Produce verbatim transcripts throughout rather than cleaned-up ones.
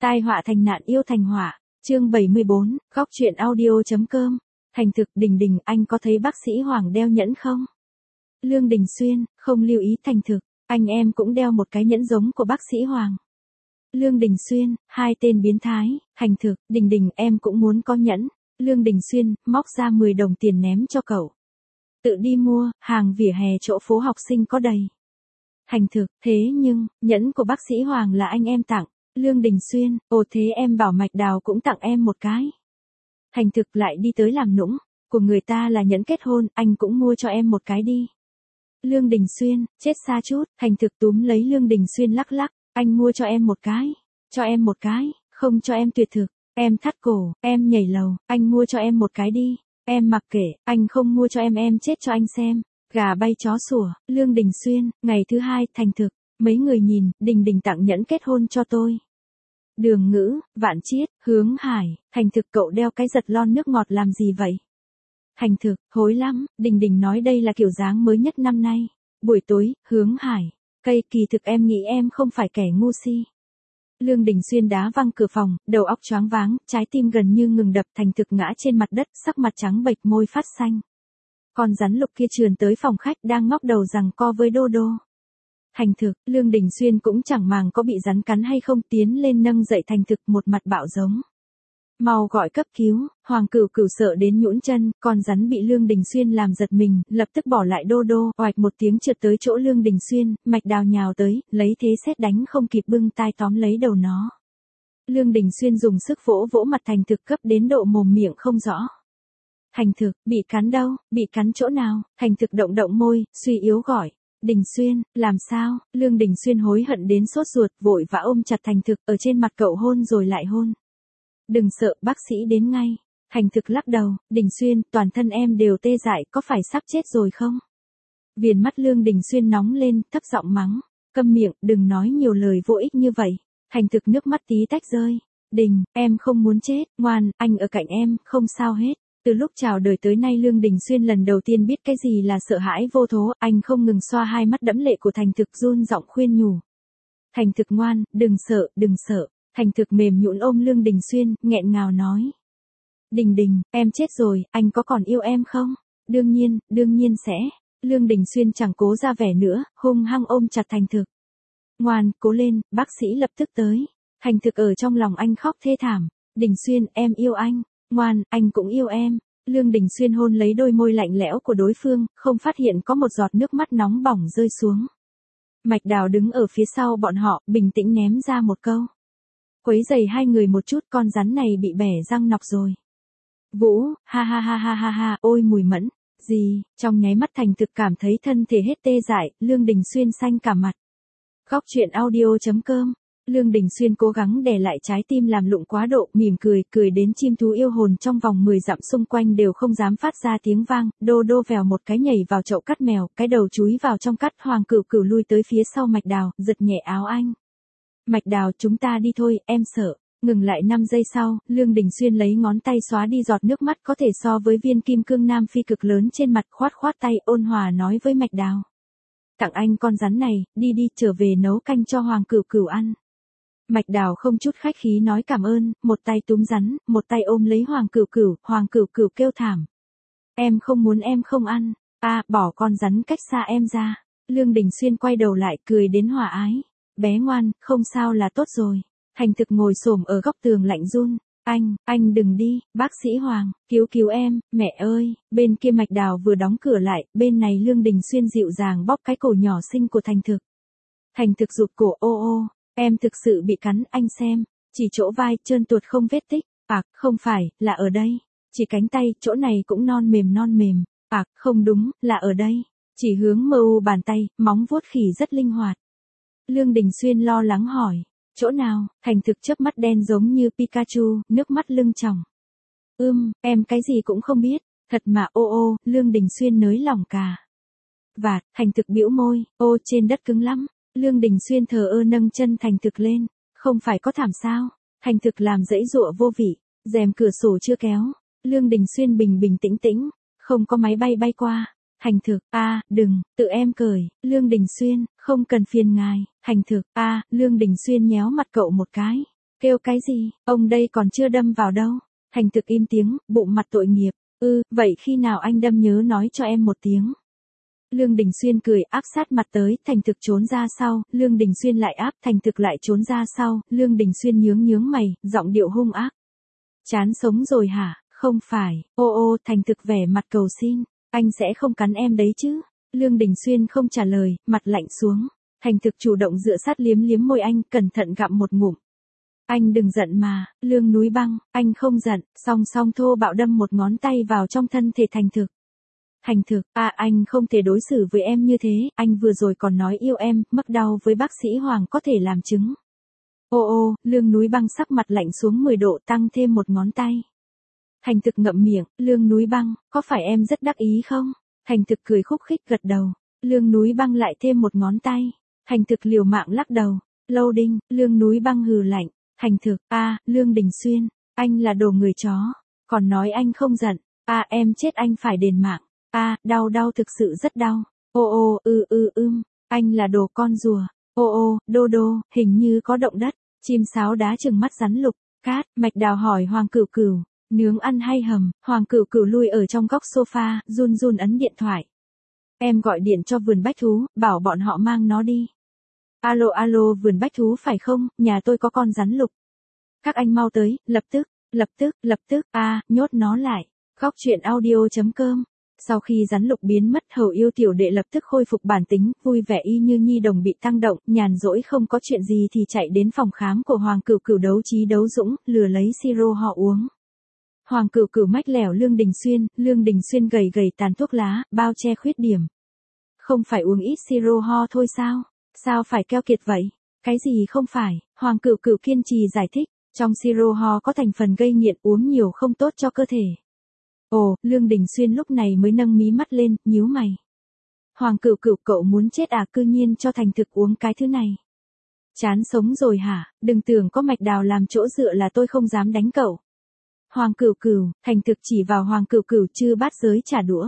Tai họa thành nạn yêu thành họa, chương bảy mươi bốn, góc truyện audio.com. Thành thực, Đình Đình, anh có thấy bác sĩ Hoàng đeo nhẫn không? Lương Đình Xuyên, không lưu ý. Thành thực, anh em cũng đeo một cái nhẫn giống của bác sĩ Hoàng. Lương Đình Xuyên, hai tên biến thái. Thành thực, Đình Đình, em cũng muốn có nhẫn. Lương Đình Xuyên, móc ra mười đồng tiền ném cho cậu. Tự đi mua, hàng vỉa hè chỗ phố học sinh có đầy. Thành thực, thế nhưng, nhẫn của bác sĩ Hoàng là anh em tặng. Lương Đình Xuyên, ồ thế em bảo Mạch Đào cũng tặng em một cái. Thành thực lại đi tới làm nũng, của người ta là nhẫn kết hôn, anh cũng mua cho em một cái đi. Lương Đình Xuyên, chết xa chút. Thành thực túm lấy Lương Đình Xuyên lắc lắc, anh mua cho em một cái, cho em một cái, không cho em tuyệt thực, em thắt cổ, em nhảy lầu, anh mua cho em một cái đi, em mặc kệ, anh không mua cho em em chết cho anh xem, gà bay chó sủa. Lương Đình Xuyên, ngày thứ hai. Thành thực, mấy người nhìn, Đình Đình tặng nhẫn kết hôn cho tôi. Đường Ngữ, Vạn Chiết, Hướng Hải. Thành thực, cậu đeo cái giật lon nước ngọt làm gì vậy? Thành thực, hối lắm, Đình Đình nói đây là kiểu dáng mới nhất năm nay. Buổi tối, Hướng Hải, cây kỳ thực em nghĩ em không phải kẻ ngu si. Lương Đình Xuyên đá văng cửa phòng, đầu óc choáng váng, trái tim gần như ngừng đập. Thành thực ngã trên mặt đất, sắc mặt trắng bệch, môi phát xanh. Con rắn lục kia trườn tới phòng khách đang ngóc đầu giằng co với Đô Đô. Thành thực, Lương Đình Xuyên cũng chẳng màng có bị rắn cắn hay không, tiến lên nâng dậy Thành thực, một mặt bạo giống. Mau gọi cấp cứu. Hoàng Cửu Cửu sợ đến nhũn chân, con rắn bị Lương Đình Xuyên làm giật mình, lập tức bỏ lại Đô Đô, oạch một tiếng trượt tới chỗ Lương Đình Xuyên. Mạch Đào nhào tới, lấy thế sét đánh không kịp bưng tai tóm lấy đầu nó. Lương Đình Xuyên dùng sức vỗ vỗ mặt Thành thực, cấp đến độ mồm miệng không rõ. Thành thực, bị cắn đâu, bị cắn chỗ nào? Thành thực động động môi, suy yếu gọi. Đình Xuyên, làm sao? Lương Đình Xuyên hối hận đến sốt ruột, vội vã ôm chặt Thành thực, ở trên mặt cậu hôn rồi lại hôn. Đừng sợ, bác sĩ đến ngay. Thành thực lắc đầu. Đình Xuyên, toàn thân em đều tê dại, có phải sắp chết rồi không? Viền mắt Lương Đình Xuyên nóng lên, thấp giọng mắng. Câm miệng, đừng nói nhiều lời vô ích như vậy. Thành thực nước mắt tí tách rơi. Đình, em không muốn chết, ngoan, anh ở cạnh em, không sao hết. Từ lúc chào đời tới nay Lương Đình Xuyên lần đầu tiên biết cái gì là sợ hãi vô thố, anh không ngừng xoa hai mắt đẫm lệ của Thành thực, run giọng khuyên nhủ. Thành thực ngoan, đừng sợ, đừng sợ. Thành thực mềm nhũn ôm Lương Đình Xuyên, nghẹn ngào nói. Đình Đình, em chết rồi, anh có còn yêu em không? Đương nhiên, đương nhiên sẽ. Lương Đình Xuyên chẳng cố ra vẻ nữa, hung hăng ôm chặt Thành thực. Ngoan, cố lên, bác sĩ lập tức tới. Thành thực ở trong lòng anh khóc thê thảm. Đình Xuyên, em yêu anh. Ngoan, anh cũng yêu em. Lương Đình Xuyên hôn lấy đôi môi lạnh lẽo của đối phương, không phát hiện có một giọt nước mắt nóng bỏng rơi xuống. Mạch Đào đứng ở phía sau bọn họ, bình tĩnh ném ra một câu. Quấy giày hai người một chút, con rắn này bị bẻ răng nọc rồi. Vũ, ha ha ha ha ha ha, ôi mùi mẫn. Gì? Trong nháy mắt Thành thực cảm thấy thân thể hết tê dại, Lương Đình Xuyên xanh cả mặt. Góc truyện audio.com. Lương Đình Xuyên cố gắng đè lại trái tim làm lụng quá độ, mỉm cười, cười đến chim thú yêu hồn trong vòng mười dặm xung quanh đều không dám phát ra tiếng vang. Đô Đô vèo một cái nhảy vào chậu cắt mèo, cái đầu chúi vào trong cắt. Hoàng Cửu Cửu lui tới phía sau Mạch Đào, giật nhẹ áo anh. Mạch Đào, chúng ta đi thôi, em sợ. Ngừng lại năm giây sau, Lương Đình Xuyên lấy ngón tay xóa đi giọt nước mắt có thể so với viên kim cương nam phi cực lớn trên mặt, khoát khoát tay, ôn hòa nói với Mạch Đào. Tặng anh con rắn này, đi đi, trở về nấu canh cho Hoàng Cửu Cửu ăn. Mạch Đào không chút khách khí nói cảm ơn, một tay túm rắn, một tay ôm lấy Hoàng Cửu Cửu. Hoàng Cửu Cửu kêu thảm. Em không muốn, em không ăn. À, bỏ con rắn cách xa em ra. Lương Đình Xuyên quay đầu lại, cười đến hòa ái. Bé ngoan, không sao là tốt rồi. Thành thực ngồi xổm ở góc tường lạnh run. Anh, anh đừng đi, bác sĩ Hoàng, cứu cứu em, mẹ ơi. Bên kia Mạch Đào vừa đóng cửa lại, bên này Lương Đình Xuyên dịu dàng bóp cái cổ nhỏ xinh của Thành thực. Thành thực rụt cổ, ô ô, em thực sự bị cắn, anh xem. Chỉ chỗ vai, trơn tuột không vết tích. À, không phải, là ở đây. Chỉ cánh tay, chỗ này cũng non mềm non mềm. À, không đúng, là ở đây. Chỉ hướng mờ u bàn tay, móng vuốt khỉ rất linh hoạt. Lương Đình Xuyên lo lắng hỏi. Chỗ nào? Thành thực chớp mắt đen giống như Pikachu, nước mắt lưng tròng. Ưm, em cái gì cũng không biết. Thật mà, ô ô. Lương Đình Xuyên nới lỏng cà vạt. Thành thực bĩu môi. Ô, trên đất cứng lắm. Lương Đình Xuyên thờ ơ nâng chân Thành thực lên. Không phải có thảm sao? Thành thực làm dãy dụa vô vị. Rèm cửa sổ chưa kéo. Lương Đình Xuyên bình bình tĩnh tĩnh. Không có máy bay bay qua. Thành thực, a, à, đừng, tự em cởi. Lương Đình Xuyên, không cần phiền ngài. Thành thực, a, à, Lương Đình Xuyên nhéo mặt cậu một cái. Kêu cái gì, ông đây còn chưa đâm vào đâu. Thành thực im tiếng, bụng mặt tội nghiệp. Ừ, vậy khi nào anh đâm nhớ nói cho em một tiếng. Lương Đình Xuyên cười áp sát mặt tới, Thành thực trốn ra sau, Lương Đình Xuyên lại áp, Thành thực lại trốn ra sau, Lương Đình Xuyên nhướng nhướng mày, giọng điệu hung ác. Chán sống rồi hả, không phải, ô ô, Thành thực vẻ mặt cầu xin, anh sẽ không cắn em đấy chứ. Lương Đình Xuyên không trả lời, mặt lạnh xuống. Thành thực chủ động dựa sát liếm liếm môi anh, cẩn thận gặm một ngụm. Anh đừng giận mà, Lương Núi Băng, anh không giận, song song thô bạo đâm một ngón tay vào trong thân thể Thành thực. Thành thực, à anh không thể đối xử với em như thế, anh vừa rồi còn nói yêu em, mắc đau với bác sĩ Hoàng có thể làm chứng. Ô ô, Lương Núi Băng sắc mặt lạnh xuống mười độ tăng thêm một ngón tay. Thành thực ngậm miệng, Lương Núi Băng, có phải em rất đắc ý không? Thành thực cười khúc khích gật đầu, Lương Núi Băng lại thêm một ngón tay. Thành thực liều mạng lắc đầu, lâu đinh, Lương Núi Băng hừ lạnh. Thành thực, a à, Lương Đình Xuyên, anh là đồ người chó, còn nói anh không giận, a à, em chết anh phải đền mạng, a à, đau đau thực sự rất đau, ô ô, ư ư ưm, anh là đồ con rùa, ô ô, đô đô, hình như có động đất, chim sáo đá trừng mắt rắn lục, cát, Mạch Đào hỏi Hoàng Cửu Cửu, nướng ăn hay hầm, Hoàng Cửu Cửu lui ở trong góc sofa, run run ấn điện thoại. Em gọi điện cho vườn bách thú, bảo bọn họ mang nó đi. Alo alo vườn bách thú phải không, nhà tôi có con rắn lục. Các anh mau tới, lập tức, lập tức, lập tức, a à, nhốt nó lại. Góc truyện audio.com. Sau khi rắn lục biến mất Hầu Yêu tiểu đệ lập tức khôi phục bản tính, vui vẻ y như nhi đồng bị tăng động, nhàn rỗi không có chuyện gì thì chạy đến phòng khám của Hoàng Cửu Cửu đấu trí đấu dũng, lừa lấy siro họ uống. Hoàng Cửu Cửu mách lẻo Lương Đình Xuyên, Lương Đình Xuyên gầy gầy tàn thuốc lá, bao che khuyết điểm. Không phải uống ít siro ho thôi sao? Sao phải keo kiệt vậy? Cái gì không phải? Hoàng Cửu Cửu kiên trì giải thích, trong siro ho có thành phần gây nghiện, uống nhiều không tốt cho cơ thể. Ồ, Lương Đình Xuyên lúc này mới nâng mí mắt lên, nhíu mày. Hoàng Cửu Cửu cậu muốn chết à, cư nhiên cho Thành thực uống cái thứ này. Chán sống rồi hả, đừng tưởng có Mạch Đào làm chỗ dựa là tôi không dám đánh cậu. Hoàng Cửu Cửu, Thành thực chỉ vào Hoàng Cửu Cửu chư bát giới trả đũa.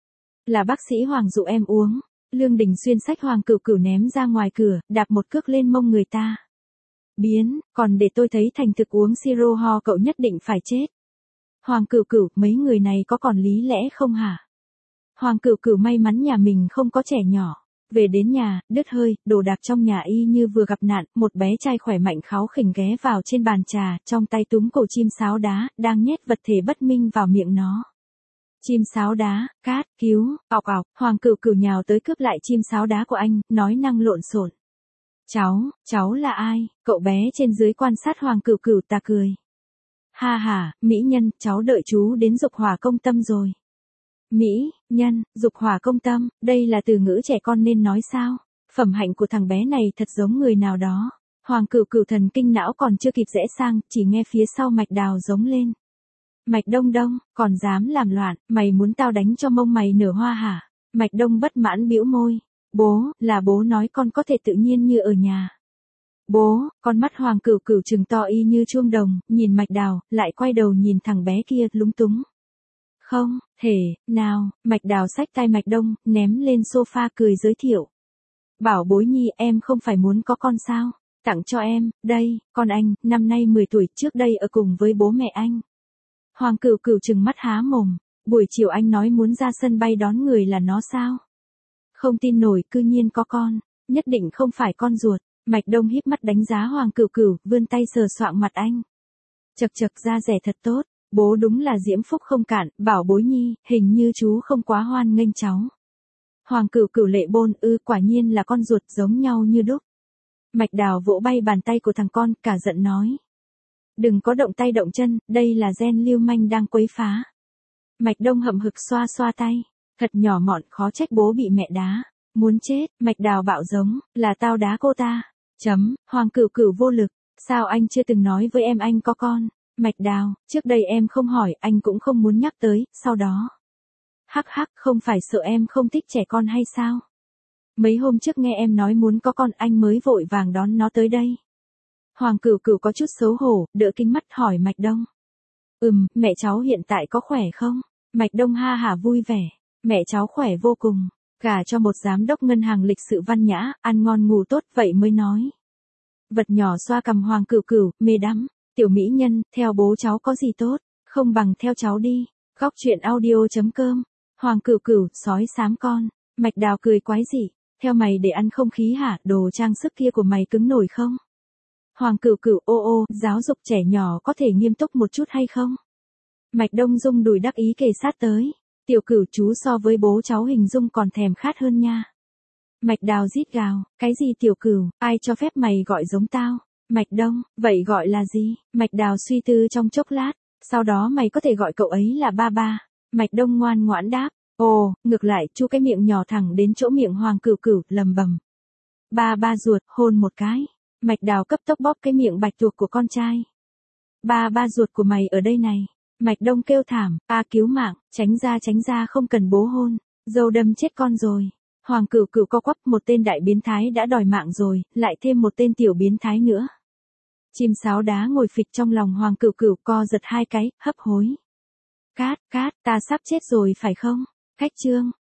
Là bác sĩ Hoàng dụ em uống. Lương Đình Xuyên xách Hoàng Cửu Cửu ném ra ngoài cửa, đạp một cước lên mông người ta. Biến, còn để tôi thấy Thành thực uống siro ho cậu nhất định phải chết. Hoàng Cửu Cửu, mấy người này có còn lý lẽ không hả? Hoàng Cửu Cửu may mắn nhà mình không có trẻ nhỏ. Về đến nhà, đứt hơi, đồ đạc trong nhà y như vừa gặp nạn, một bé trai khỏe mạnh kháu khỉnh ghé vào trên bàn trà, trong tay túm cổ chim sáo đá, đang nhét vật thể bất minh vào miệng nó. Chim sáo đá, cát, cứu, ọc ọc, Hoàng Cửu Cửu nhào tới cướp lại chim sáo đá của anh, nói năng lộn xộn. Cháu, cháu là ai? Cậu bé trên dưới quan sát Hoàng Cửu Cửu ta cười. Ha ha, mỹ nhân, cháu đợi chú đến dục hỏa công tâm rồi. Mỹ, nhân, dục hỏa công tâm, đây là từ ngữ trẻ con nên nói sao? Phẩm hạnh của thằng bé này thật giống người nào đó. Hoàng Cửu Cửu thần kinh não còn chưa kịp rẽ sang, chỉ nghe phía sau Mạch Đào giống lên. Mạch Đông Đông, còn dám làm loạn, mày muốn tao đánh cho mông mày nở hoa hả? Mạch Đông bất mãn bĩu môi. Bố, là bố nói con có thể tự nhiên như ở nhà. Bố, con mắt Hoàng Cửu Cửu trừng to y như chuông đồng, nhìn Mạch Đào, lại quay đầu nhìn thằng bé kia, lúng túng. Không, thể, nào, Mạch Đào xách tay Mạch Đông, ném lên sofa cười giới thiệu. Bảo bối nhi em không phải muốn có con sao? Tặng cho em, đây, con anh, năm nay mười tuổi, trước đây ở cùng với bố mẹ anh. Hoàng Cửu Cửu trừng mắt há mồm, buổi chiều anh nói muốn ra sân bay đón người là nó sao? Không tin nổi, cư nhiên có con, nhất định không phải con ruột. Mạch Đông híp mắt đánh giá Hoàng Cửu Cửu, vươn tay sờ soạng mặt anh. Chật chật da rẻ thật tốt, bố đúng là diễm phúc không cạn, bảo bối nhi, hình như chú không quá hoan nghênh cháu. Hoàng Cửu Cửu lệ bôn, ư, quả nhiên là con ruột giống nhau như đúc. Mạch Đào vỗ bay bàn tay của thằng con, cả giận nói. Đừng có động tay động chân, đây là gen lưu manh đang quấy phá. Mạch Đông hậm hực xoa xoa tay, thật nhỏ mọn, khó trách bố bị mẹ đá. Muốn chết, Mạch Đào bạo giống, là tao đá cô ta. Chấm, Hoàng Cửu Cửu vô lực, sao anh chưa từng nói với em anh có con? Mạch Đào, trước đây em không hỏi, anh cũng không muốn nhắc tới, sau đó. Hắc hắc, không phải sợ em không thích trẻ con hay sao? Mấy hôm trước nghe em nói muốn có con, anh mới vội vàng đón nó tới đây. Hoàng Cửu Cửu có chút xấu hổ, đỡ kính mắt hỏi Mạch Đông. Ừm, mẹ cháu hiện tại có khỏe không? Mạch Đông ha hả vui vẻ, mẹ cháu khỏe vô cùng. Gả cho một giám đốc ngân hàng lịch sự văn nhã, ăn ngon ngủ tốt, vậy mới nói. Vật nhỏ xoa cằm Hoàng Cửu Cửu, mê đắm. Tiểu mỹ nhân, theo bố cháu có gì tốt, không bằng theo cháu đi. Góc truyện audio chấm com. Hoàng Cửu Cửu, sói xám con. Mạch Đào cười quái dị. Theo mày để ăn không khí hả, đồ trang sức kia của mày cứng nổi không? Hoàng Cửu Cửu, ô ô, giáo dục trẻ nhỏ có thể nghiêm túc một chút hay không? Mạch Đông Dung đùi đắc ý kề sát tới. Tiểu Cửu chú so với bố cháu hình dung còn thèm khát hơn nha. Mạch Đào rít gào, cái gì Tiểu Cửu, ai cho phép mày gọi giống tao? Mạch Đông, vậy gọi là gì? Mạch Đào suy tư trong chốc lát, sau đó mày có thể gọi cậu ấy là ba ba. Mạch Đông ngoan ngoãn đáp, ồ, ngược lại chu cái miệng nhỏ thẳng đến chỗ miệng Hoàng Cửu Cửu, lầm bầm. Ba ba ruột, hôn một cái. Mạch Đào cấp tốc bóp cái miệng bạch tuộc của con trai. Ba ba ruột của mày ở đây này. Mạch Đông kêu thảm, a cứu mạng, tránh ra tránh ra không cần bố hôn, dâu đâm chết con rồi. Hoàng Cửu Cửu co quắp, một tên đại biến thái đã đòi mạng rồi, lại thêm một tên tiểu biến thái nữa. Chim sáo đá ngồi phịch trong lòng Hoàng Cửu Cửu, co giật hai cái, hấp hối. Cát, cát, ta sắp chết rồi phải không? Khách trương,